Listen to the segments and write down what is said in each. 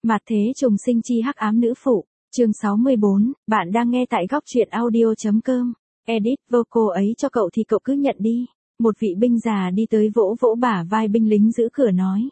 Mạt thế trùng sinh chi hắc ám nữ phụ, chương 64, bạn đang nghe tại góc truyện audio.com. Edit vô cô ấy cho cậu thì cậu cứ nhận đi. Một vị binh già đi tới vỗ vỗ bả vai binh lính giữ cửa nói.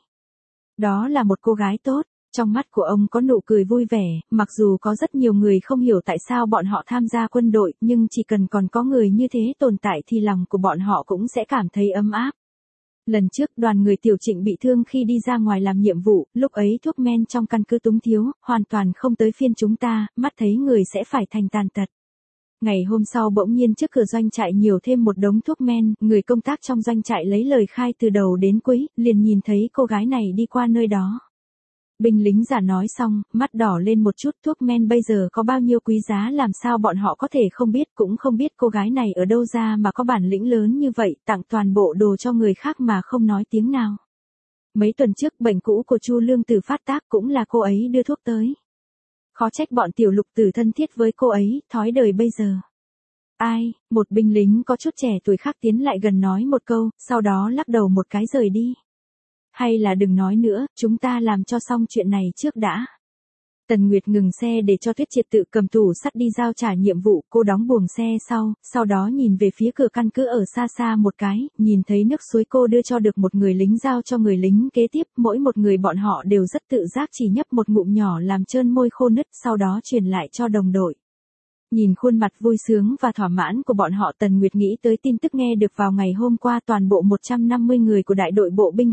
Đó là một cô gái tốt. Trong mắt của ông có nụ cười vui vẻ, mặc dù có rất nhiều người không hiểu tại sao bọn họ tham gia quân đội, nhưng chỉ cần còn có người như thế tồn tại thì lòng của bọn họ cũng sẽ cảm thấy ấm áp. Lần trước đoàn người Tiểu Trịnh bị thương khi đi ra ngoài làm nhiệm vụ, lúc ấy thuốc men trong căn cứ túng thiếu, hoàn toàn không tới phiên chúng ta, mắt thấy người sẽ phải thành tàn tật. Ngày hôm sau bỗng nhiên trước cửa doanh trại nhiều thêm một đống thuốc men, người công tác trong doanh trại lấy lời khai từ đầu đến cuối, liền nhìn thấy cô gái này đi qua nơi đó. Binh lính già nói xong, mắt đỏ lên một chút, thuốc men bây giờ có bao nhiêu quý giá làm sao bọn họ có thể không biết, cũng không biết cô gái này ở đâu ra mà có bản lĩnh lớn như vậy, tặng toàn bộ đồ cho người khác mà không nói tiếng nào. Mấy tuần trước bệnh cũ của Chu Lương Tử phát tác cũng là cô ấy đưa thuốc tới. Khó trách bọn Tiểu Lục Tử thân thiết với cô ấy, thói đời bây giờ. Ai, một binh lính có chút trẻ tuổi khác tiến lại gần nói một câu, sau đó lắc đầu một cái rời đi. Hay là đừng nói nữa, chúng ta làm cho xong chuyện này trước đã. Tần Nguyệt ngừng xe để cho Tuyết Triệt tự cầm tủ sắt đi giao trả nhiệm vụ, cô đóng buồng xe sau đó nhìn về phía cửa căn cứ ở xa xa một cái, nhìn thấy nước suối cô đưa cho được một người lính giao cho người lính kế tiếp, mỗi một người bọn họ đều rất tự giác chỉ nhấp một ngụm nhỏ làm trơn môi khô nứt, sau đó truyền lại cho đồng đội. Nhìn khuôn mặt vui sướng và thỏa mãn của bọn họ, Tần Nguyệt nghĩ tới tin tức nghe được vào ngày hôm qua, toàn bộ 150 người của đại đội bộ binh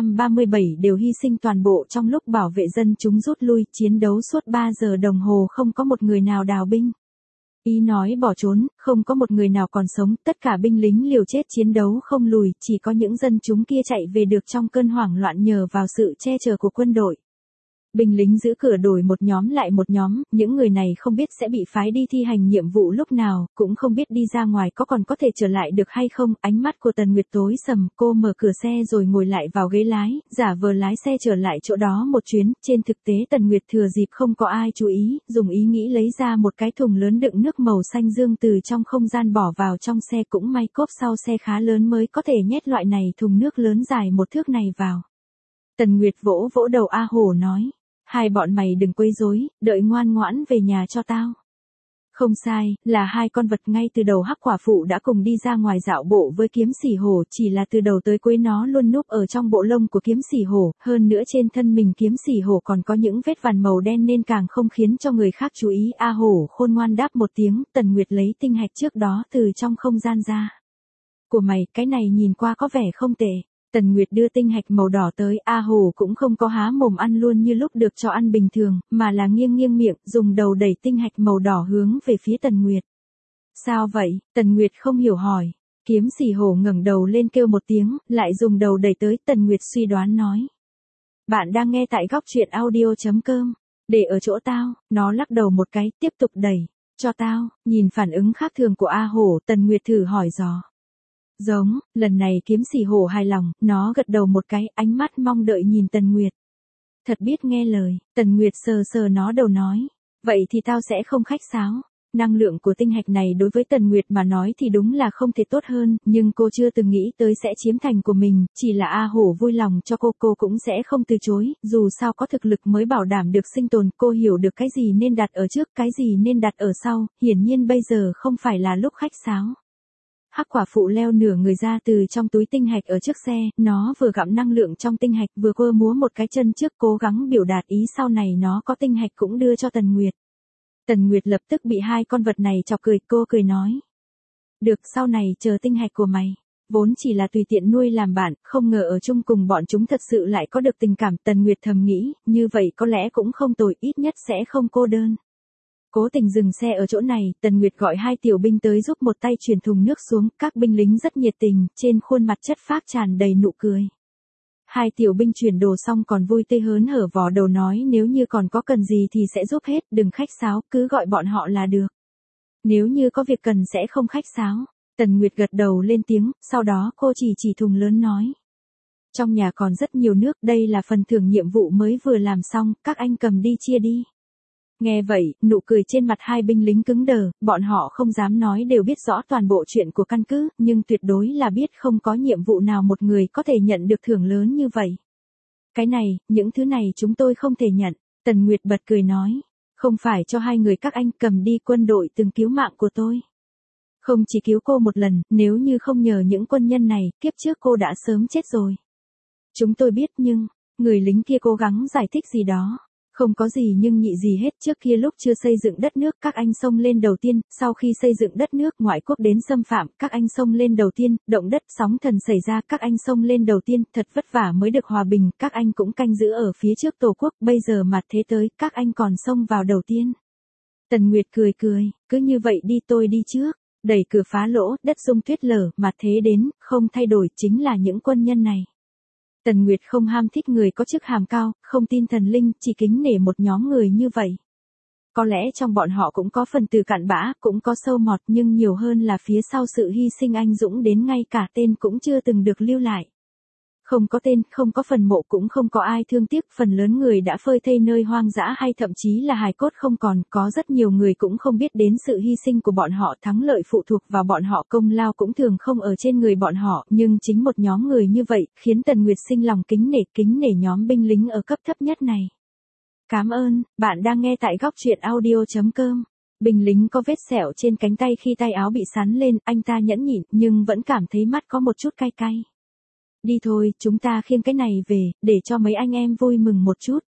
237 đều hy sinh toàn bộ trong lúc bảo vệ dân chúng rút lui, chiến đấu suốt 3 giờ đồng hồ không có một người nào đào binh. Ý nói bỏ trốn, không có một người nào còn sống, tất cả binh lính liều chết chiến đấu không lùi, chỉ có những dân chúng kia chạy về được trong cơn hoảng loạn nhờ vào sự che chở của quân đội. Binh lính giữ cửa đổi một nhóm lại một nhóm, những người này không biết sẽ bị phái đi thi hành nhiệm vụ lúc nào, cũng không biết đi ra ngoài có còn có thể trở lại được hay không. Ánh mắt của Tần Nguyệt tối sầm, cô mở cửa xe rồi ngồi lại vào ghế lái, giả vờ lái xe trở lại chỗ đó một chuyến. Trên thực tế Tần Nguyệt thừa dịp không có ai chú ý, dùng ý nghĩ lấy ra một cái thùng lớn đựng nước màu xanh dương từ trong không gian bỏ vào trong xe, cũng may cốp sau xe khá lớn mới có thể nhét loại này thùng nước lớn dài một thước này vào. Tần Nguyệt vỗ vỗ đầu A Hổ nói. Hai bọn mày đừng quấy rối, đợi ngoan ngoãn về nhà cho tao. Không sai, là hai con vật ngay từ đầu Hắc Quả Phụ đã cùng đi ra ngoài dạo bộ với Kiếm Sỉ Hổ, chỉ là từ đầu tới cuối nó luôn núp ở trong bộ lông của Kiếm Sỉ Hổ, hơn nữa trên thân mình Kiếm Sỉ Hổ còn có những vết vằn màu đen nên càng không khiến cho người khác chú ý. A Hổ khôn ngoan đáp một tiếng, Tần Nguyệt lấy tinh hạch trước đó từ trong không gian ra. Của mày, cái này nhìn qua có vẻ không tệ. Tần Nguyệt đưa tinh hạch màu đỏ tới, A Hổ cũng không có há mồm ăn luôn như lúc được cho ăn bình thường, mà là nghiêng nghiêng miệng, dùng đầu đẩy tinh hạch màu đỏ hướng về phía Tần Nguyệt. Sao vậy? Tần Nguyệt không hiểu hỏi. Kiếm Sỉ Hổ ngẩng đầu lên kêu một tiếng, lại dùng đầu đẩy tới. Tần Nguyệt suy đoán nói. Bạn đang nghe tại góc truyện audio.com. Để ở chỗ tao, nó lắc đầu một cái, tiếp tục đẩy. Cho tao, nhìn phản ứng khác thường của A Hổ, Tần Nguyệt thử hỏi dò. Giống, lần này Kiếm Sỉ Hổ hài lòng, nó gật đầu một cái, ánh mắt mong đợi nhìn Tần Nguyệt. Thật biết nghe lời, Tần Nguyệt sờ sờ nó đầu nói. Vậy thì tao sẽ không khách sáo. Năng lượng của tinh hạch này đối với Tần Nguyệt mà nói thì đúng là không thể tốt hơn, nhưng cô chưa từng nghĩ tới sẽ chiếm thành của mình, chỉ là A Hổ vui lòng cho cô cũng sẽ không từ chối, dù sao có thực lực mới bảo đảm được sinh tồn. Cô hiểu được cái gì nên đặt ở trước, cái gì nên đặt ở sau, hiển nhiên bây giờ không phải là lúc khách sáo. Hắc Quả Phụ leo nửa người ra từ trong túi tinh hạch ở trước xe, nó vừa gặm năng lượng trong tinh hạch vừa quơ múa một cái chân trước, cố gắng biểu đạt ý sau này nó có tinh hạch cũng đưa cho Tần Nguyệt. Tần Nguyệt lập tức bị hai con vật này chọc cười, cô cười nói. Được, sau này chờ tinh hạch của mày. Vốn chỉ là tùy tiện nuôi làm bạn, không ngờ ở chung cùng bọn chúng thật sự lại có được tình cảm. Tần Nguyệt thầm nghĩ, như vậy có lẽ cũng không tồi, ít nhất sẽ không cô đơn. Cố tình dừng xe ở chỗ này, Tần Nguyệt gọi hai tiểu binh tới giúp một tay chuyển thùng nước xuống, các binh lính rất nhiệt tình, trên khuôn mặt chất phác tràn đầy nụ cười. Hai tiểu binh chuyển đồ xong còn vui tươi hớn hở vò đầu nói nếu như còn có cần gì thì sẽ giúp hết, đừng khách sáo, cứ gọi bọn họ là được. Nếu như có việc cần sẽ không khách sáo. Tần Nguyệt gật đầu lên tiếng, sau đó cô chỉ thùng lớn nói. Trong nhà còn rất nhiều nước, đây là phần thưởng nhiệm vụ mới vừa làm xong, các anh cầm đi chia đi. Nghe vậy, nụ cười trên mặt hai binh lính cứng đờ, bọn họ không dám nói đều biết rõ toàn bộ chuyện của căn cứ, nhưng tuyệt đối là biết không có nhiệm vụ nào một người có thể nhận được thưởng lớn như vậy. Cái này, những thứ này chúng tôi không thể nhận. Tần Nguyệt bật cười nói, không phải cho hai người các anh cầm đi, quân đội từng cứu mạng của tôi. Không chỉ cứu cô một lần, nếu như không nhờ những quân nhân này, kiếp trước cô đã sớm chết rồi. Chúng tôi biết nhưng, người lính kia cố gắng giải thích gì đó. Không có gì nhưng nhị gì hết, trước kia lúc chưa xây dựng đất nước các anh xông lên đầu tiên, sau khi xây dựng đất nước ngoại quốc đến xâm phạm, các anh xông lên đầu tiên, động đất sóng thần xảy ra các anh xông lên đầu tiên, thật vất vả mới được hòa bình, các anh cũng canh giữ ở phía trước tổ quốc, bây giờ mặt thế tới, các anh còn xông vào đầu tiên. Tần Nguyệt cười cười, cứ như vậy đi, tôi đi trước, đẩy cửa phá lỗ, đất rung tuyết lở, mặt thế đến, không thay đổi chính là những quân nhân này. Tần Nguyệt không ham thích người có chức hàm cao, không tin thần linh, chỉ kính nể một nhóm người như vậy. Có lẽ trong bọn họ cũng có phần từ cặn bã, cũng có sâu mọt, nhưng nhiều hơn là phía sau sự hy sinh anh dũng đến ngay cả tên cũng chưa từng được lưu lại. Không có tên, không có phần mộ, cũng không có ai thương tiếc, phần lớn người đã phơi thây nơi hoang dã hay thậm chí là hài cốt không còn, có rất nhiều người cũng không biết đến sự hy sinh của bọn họ, thắng lợi phụ thuộc vào bọn họ, công lao cũng thường không ở trên người bọn họ, nhưng chính một nhóm người như vậy, khiến Tần Nguyệt sinh lòng kính nể nhóm binh lính ở cấp thấp nhất này. Cảm ơn, bạn đang nghe tại góc truyện audio.com. Binh lính có vết sẹo trên cánh tay khi tay áo bị sắn lên, anh ta nhẫn nhịn, nhưng vẫn cảm thấy mắt có một chút cay cay. Đi thôi, chúng ta khiêng cái này về, để cho mấy anh em vui mừng một chút.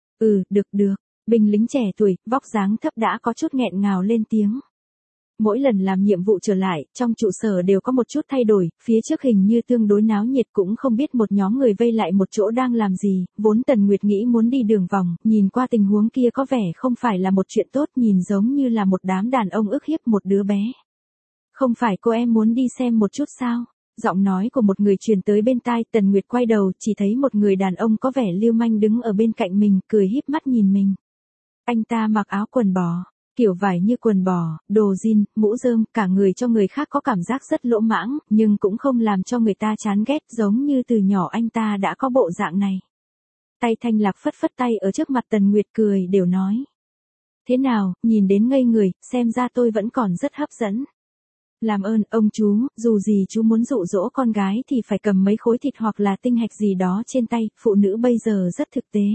Được. Binh lính trẻ tuổi, vóc dáng thấp đã có chút nghẹn ngào lên tiếng. Mỗi lần làm nhiệm vụ trở lại, trong trụ sở đều có một chút thay đổi, phía trước hình như tương đối náo nhiệt, cũng không biết một nhóm người vây lại một chỗ đang làm gì, vốn Tần Nguyệt nghĩ muốn đi đường vòng, nhìn qua tình huống kia có vẻ không phải là một chuyện tốt, nhìn giống như là một đám đàn ông ức hiếp một đứa bé. Không phải cô em muốn đi xem một chút sao? Giọng nói của một người truyền tới bên tai, Tần Nguyệt quay đầu, chỉ thấy một người đàn ông có vẻ lưu manh đứng ở bên cạnh mình, cười híp mắt nhìn mình. Anh ta mặc áo quần bò, kiểu vải như quần bò, đồ jean, mũ rơm, cả người cho người khác có cảm giác rất lỗ mãng, nhưng cũng không làm cho người ta chán ghét, giống như từ nhỏ anh ta đã có bộ dạng này. Tay Thanh Lạc phất phất tay ở trước mặt Tần Nguyệt, cười đều nói. Thế nào, nhìn đến ngây người, xem ra tôi vẫn còn rất hấp dẫn. Làm ơn, ông chú, dù gì chú muốn dụ dỗ con gái thì phải cầm mấy khối thịt hoặc là tinh hạch gì đó trên tay, phụ nữ bây giờ rất thực tế.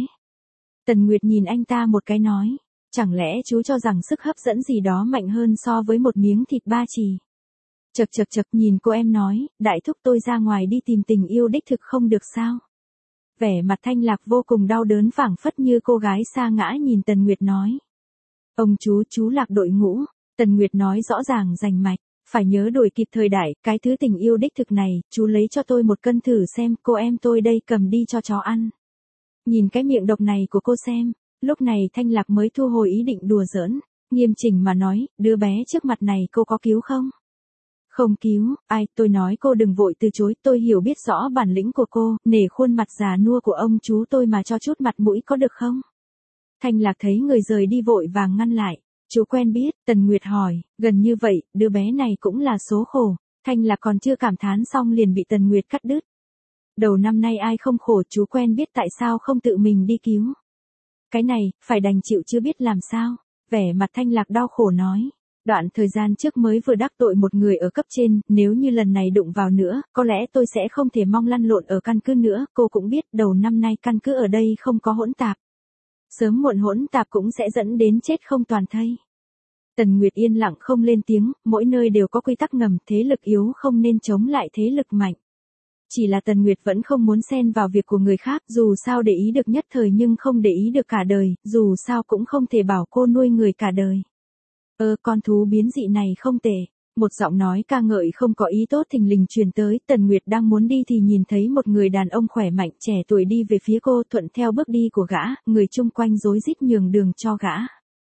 Tần Nguyệt nhìn anh ta một cái nói, chẳng lẽ chú cho rằng sức hấp dẫn gì đó mạnh hơn so với một miếng thịt ba chỉ. Chật nhìn cô em nói, đại thúc tôi ra ngoài đi tìm tình yêu đích thực không được sao. Vẻ mặt Thanh Lạc vô cùng đau đớn, phảng phất như cô gái sa ngã, nhìn Tần Nguyệt nói. Ông chú lạc đội ngũ, Tần Nguyệt nói rõ ràng rành mạch. Phải nhớ đuổi kịp thời đại, cái thứ tình yêu đích thực này, chú lấy cho tôi 1 cân thử xem, cô em tôi đây cầm đi cho chó ăn. Nhìn cái miệng độc này của cô xem, lúc này Thanh Lạc mới thu hồi ý định đùa giỡn, nghiêm chỉnh mà nói, đứa bé trước mặt này cô có cứu không? Không cứu, ai, tôi nói cô đừng vội từ chối, tôi hiểu biết rõ bản lĩnh của cô, nể khuôn mặt già nua của ông chú tôi mà cho chút mặt mũi có được không? Thanh Lạc thấy người rời đi vội vàng ngăn lại. Chú quen biết, Tần Nguyệt hỏi, gần như vậy, đứa bé này cũng là số khổ. Thanh Lạc còn chưa cảm thán xong liền bị Tần Nguyệt cắt đứt. Đầu năm nay ai không khổ, chú quen biết tại sao không tự mình đi cứu. Cái này, phải đành chịu chưa biết làm sao. Vẻ mặt Thanh Lạc đau khổ nói. Đoạn thời gian trước mới vừa đắc tội một người ở cấp trên, nếu như lần này đụng vào nữa, có lẽ tôi sẽ không thể mong lăn lộn ở căn cứ nữa. Cô cũng biết đầu năm nay căn cứ ở đây không có hỗn tạp. Sớm muộn hỗn tạp cũng sẽ dẫn đến chết không toàn thây. Tần Nguyệt yên lặng không lên tiếng, mỗi nơi đều có quy tắc ngầm, thế lực yếu không nên chống lại thế lực mạnh. Chỉ là Tần Nguyệt vẫn không muốn xen vào việc của người khác, dù sao để ý được nhất thời nhưng không để ý được cả đời, dù sao cũng không thể bảo cô nuôi người cả đời. Con thú biến dị này không tệ. Một giọng nói ca ngợi không có ý tốt thình lình truyền tới, Tần Nguyệt đang muốn đi thì nhìn thấy một người đàn ông khỏe mạnh trẻ tuổi đi về phía cô, thuận theo bước đi của gã, người chung quanh rối rít nhường đường cho gã.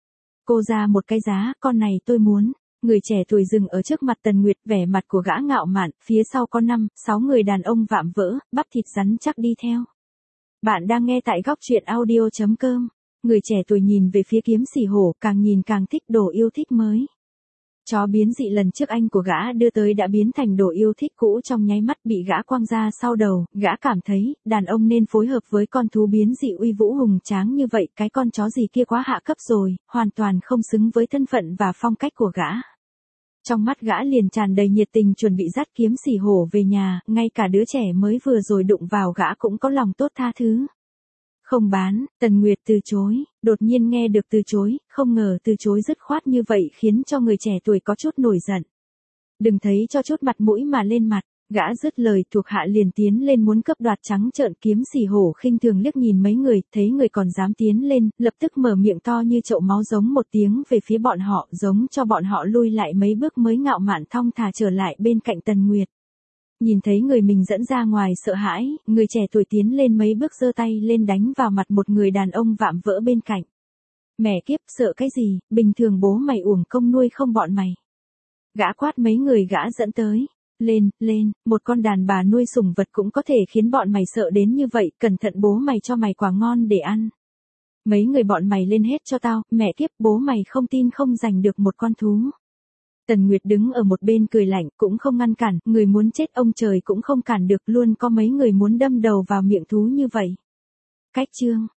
Cô ra một cái giá, con này tôi muốn. Người trẻ tuổi dừng ở trước mặt Tần Nguyệt, vẻ mặt của gã ngạo mạn, phía sau có 5-6 người đàn ông vạm vỡ, bắp thịt rắn chắc đi theo. Bạn đang nghe tại góc truyện audio.com. Người trẻ tuổi nhìn về phía kiếm xỉ hổ, càng nhìn càng thích, đồ yêu thích mới. Chó biến dị lần trước anh của gã đưa tới đã biến thành đồ yêu thích cũ trong nháy mắt, bị gã quăng ra sau đầu, gã cảm thấy, đàn ông nên phối hợp với con thú biến dị uy vũ hùng tráng như vậy, cái con chó gì kia quá hạ cấp rồi, hoàn toàn không xứng với thân phận và phong cách của gã. Trong mắt gã liền tràn đầy nhiệt tình, chuẩn bị dắt kiếm xỉ hổ về nhà, ngay cả đứa trẻ mới vừa rồi đụng vào gã cũng có lòng tốt tha thứ. Không bán, Tần Nguyệt từ chối, đột nhiên nghe được từ chối, không ngờ từ chối dứt khoát như vậy khiến cho người trẻ tuổi có chút nổi giận. Đừng thấy cho chút mặt mũi mà lên mặt, gã dứt lời thuộc hạ liền tiến lên muốn cướp đoạt, trắng trợn kiếm xì hổ khinh thường liếc nhìn mấy người, thấy người còn dám tiến lên, lập tức mở miệng to như chậu máu giống một tiếng về phía bọn họ, giống cho bọn họ lui lại mấy bước mới ngạo mạn thong thả trở lại bên cạnh Tần Nguyệt. Nhìn thấy người mình dẫn ra ngoài sợ hãi, người trẻ tuổi tiến lên mấy bước giơ tay lên đánh vào mặt một người đàn ông vạm vỡ bên cạnh. Mẹ kiếp, sợ cái gì, bình thường bố mày uổng công nuôi không bọn mày. Gã quát mấy người gã dẫn tới. Lên, một con đàn bà nuôi sủng vật cũng có thể khiến bọn mày sợ đến như vậy, cẩn thận bố mày cho mày quả ngon để ăn. Mấy người bọn mày lên hết cho tao, mẹ kiếp, bố mày không tin không giành được một con thú. Tần Nguyệt đứng ở một bên cười lạnh, cũng không ngăn cản, người muốn chết ông trời cũng không cản được, luôn có mấy người muốn đâm đầu vào miệng thú như vậy. Cách chương